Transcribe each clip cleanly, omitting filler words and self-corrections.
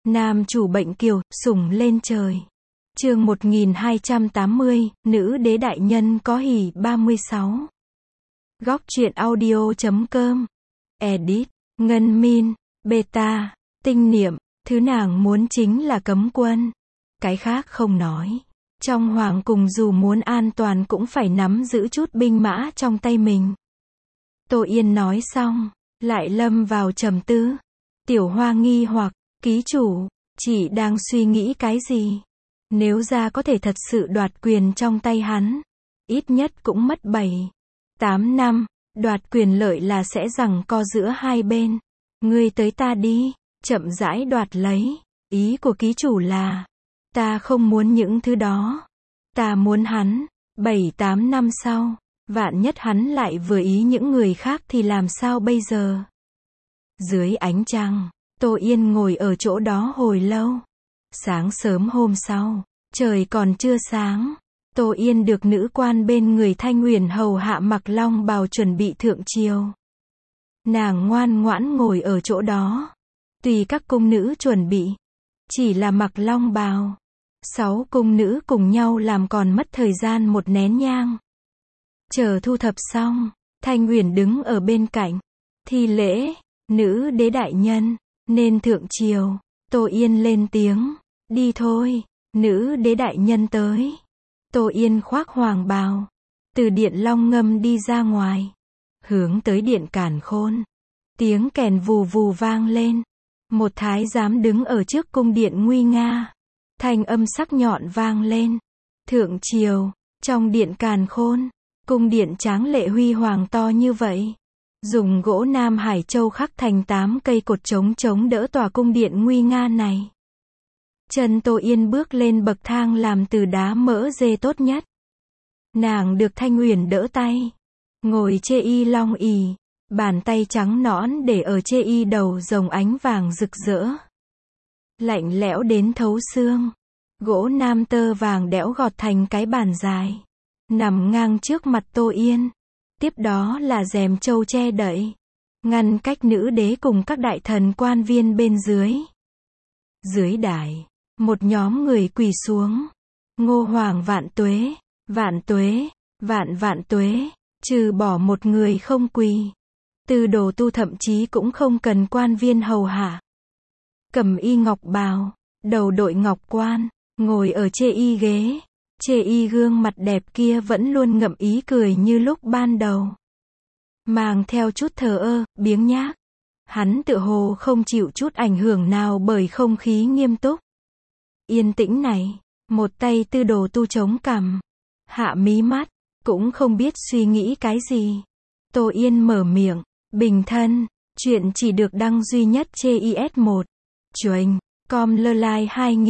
Nam chủ bệnh kiều, sủng lên trời. Chương 1280, nữ đế đại nhân có hỉ 36. Góc truyện audio.com. Edit, Ngân Min, Beta, Tinh Niệm, thứ nàng muốn chính là cấm quân. Cái khác không nói. Trong hoàng cung dù muốn an toàn cũng phải nắm giữ chút binh mã trong tay mình. Tô Yên nói xong, lại lâm vào trầm tư. Tiểu Hoa nghi hoặc, ký chủ, chị đang suy nghĩ cái gì? Nếu ra có thể thật sự đoạt quyền trong tay hắn, ít nhất cũng mất 7-8 năm, đoạt quyền lợi là sẽ giằng co giữa hai bên. Ngươi tới ta đi, chậm rãi đoạt lấy. Ý của ký chủ là, ta không muốn những thứ đó. Ta muốn hắn, 7-8 năm sau, vạn nhất hắn lại vừa ý những người khác thì làm sao bây giờ? Dưới ánh trăng, Tô Yên ngồi ở chỗ đó hồi lâu. Sáng sớm hôm sau, trời còn chưa sáng, Tô Yên được nữ quan bên người Thanh Uyển hầu hạ mặc long bào chuẩn bị thượng triều. Nàng ngoan ngoãn ngồi ở chỗ đó, tùy các cung nữ chuẩn bị. Chỉ là mặc long bào, 6 cung nữ cùng nhau làm còn mất thời gian một nén nhang. Chờ thu thập xong, Thanh Uyển đứng ở bên cạnh, thi lễ, nữ đế đại nhân, nên thượng triều. Tô Yên lên tiếng, đi thôi, nữ đế đại nhân tới. Tô Yên khoác hoàng bào, từ điện Long Ngâm đi ra ngoài, hướng tới điện Càn Khôn. Tiếng kèn vù vù vang lên, một thái giám đứng ở trước cung điện nguy nga. Thanh âm sắc nhọn vang lên, thượng triều, trong điện Càn Khôn, cung điện tráng lệ huy hoàng to như vậy. Dùng gỗ Nam Hải Châu khắc thành 8 cây cột chống đỡ tòa cung điện nguy nga này. Chân Tô Yên bước lên bậc thang làm từ đá mỡ dê tốt nhất. Nàng được Thanh Uyển đỡ tay, ngồi chê y long ỷ, bàn tay trắng nõn để ở chê y đầu rồng ánh vàng rực rỡ. Lạnh lẽo đến thấu xương. Gỗ nam tơ vàng đẽo gọt thành cái bàn dài, nằm ngang trước mặt Tô Yên. Tiếp đó là rèm châu che đậy, ngăn cách nữ đế cùng các đại thần quan viên bên dưới. Dưới đài, một nhóm người quỳ xuống. Ngô Hoàng vạn tuế, vạn tuế, vạn vạn tuế, trừ bỏ một người không quỳ. Từ Đồ Tu thậm chí cũng không cần quan viên hầu hạ. Cầm y ngọc bào, đầu đội ngọc quan, ngồi ở chê y ghế. Chê y gương mặt đẹp kia vẫn luôn ngậm ý cười như lúc ban đầu. Mang theo chút thờ ơ, biếng nhác. Hắn tựa hồ không chịu chút ảnh hưởng nào bởi không khí nghiêm túc. Yên tĩnh này, một tay Tư Đồ Tu chống cằm, hạ mí mắt, cũng không biết suy nghĩ cái gì. Tô Yên mở miệng, bình thân, chuyện chỉ được đăng duy nhất CIS1. Chuềnh, com lơ lai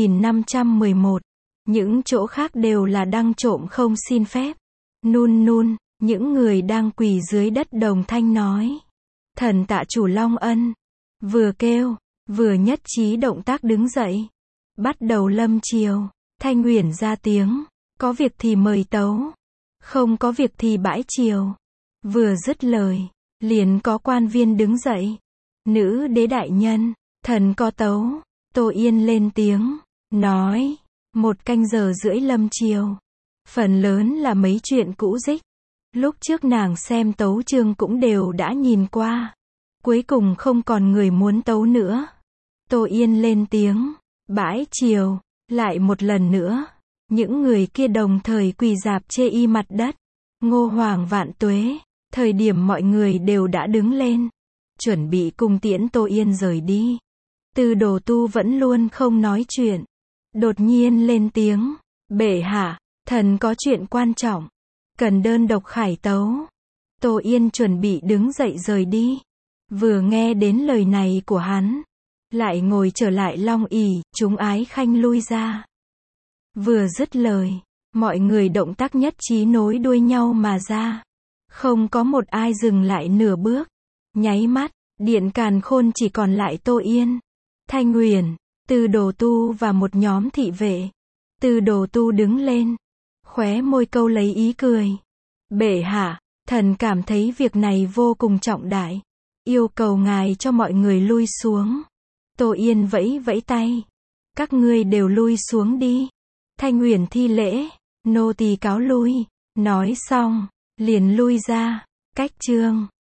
2511. Những chỗ khác đều là đăng trộm không xin phép. Nun nun, những người đang quỳ dưới đất đồng thanh nói. Thần tạ chủ Long Ân. Vừa kêu, vừa nhất trí động tác đứng dậy. Bắt đầu lâm triều. Thanh Uyển ra tiếng. Có việc thì mời tấu. Không có việc thì bãi triều. Vừa dứt lời, liền có quan viên đứng dậy. Nữ đế đại nhân, thần có tấu. Tô Yên lên tiếng, nói. 1 canh giờ rưỡi lâm triều. Phần lớn là mấy chuyện cũ dích. Lúc trước nàng xem tấu chương cũng đều đã nhìn qua. Cuối cùng không còn người muốn tấu nữa. Tô Yên lên tiếng, bãi triều. Lại một lần nữa, những người kia đồng thời quỳ rạp chê y mặt đất. Ngô Hoàng vạn tuế. Thời điểm mọi người đều đã đứng lên, chuẩn bị cung tiễn Tô Yên rời đi. Từ Đồ Tu vẫn luôn không nói chuyện. Đột nhiên lên tiếng, bệ hạ, thần có chuyện quan trọng, cần đơn độc khải tấu. Tô Yên chuẩn bị đứng dậy rời đi. Vừa nghe đến lời này của hắn, lại ngồi trở lại long ỷ, chúng ái khanh lui ra. Vừa dứt lời, mọi người động tác nhất trí nối đuôi nhau mà ra. Không có một ai dừng lại nửa bước. Nháy mắt, điện Càn Khôn chỉ còn lại Tô Yên, Thanh Uyển, Từ Đồ Tu và một nhóm thị vệ. Từ Đồ Tu đứng lên, khóe môi câu lấy ý cười. Bệ hạ, thần cảm thấy việc này vô cùng trọng đại, yêu cầu ngài cho mọi người lui xuống. Tô Yên vẫy vẫy tay. Các ngươi đều lui xuống đi. Thanh Uyển thi lễ, nô tỳ cáo lui. Nói xong, liền lui ra. Cách chương